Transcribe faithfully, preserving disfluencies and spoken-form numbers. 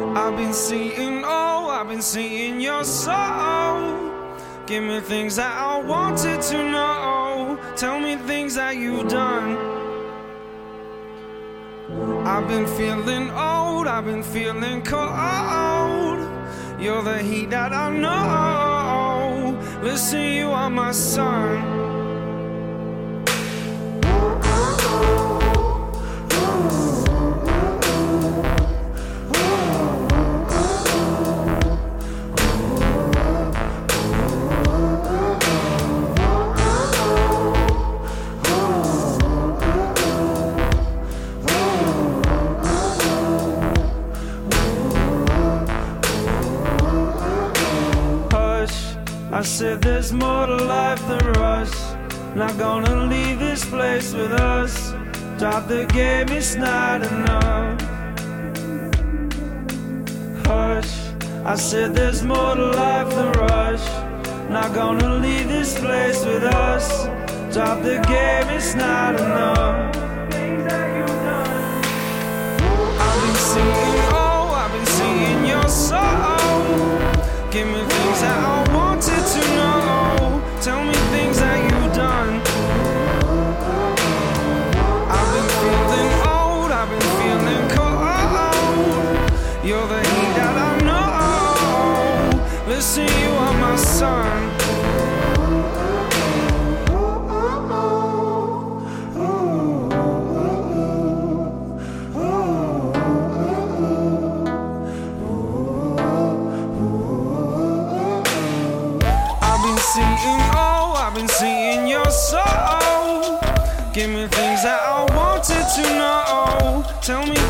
I've been seeing, oh, I've been seeing your soul. Give me things that I wanted to know. Tell me things that you've done. I've been feeling old, I've been feeling cold. You're the heat that I know. Listen, you are my sun. I said there's more to life than rush. Not gonna leave this place with us. Drop the game, it's not enough. Hush, I said there's more to life than rush. Not gonna leave this place with us. Drop the game, it's not enough. I've been seeing, oh, I've been seeing your soul. Give me things that I wanted to know. Tell me things that you've done. I've been feeling old, I've been feeling cold. You're the heat that I know. Listen, you are my sun. Seeing, oh, I've been seeing your soul. Give me things that I wanted to know. Tell me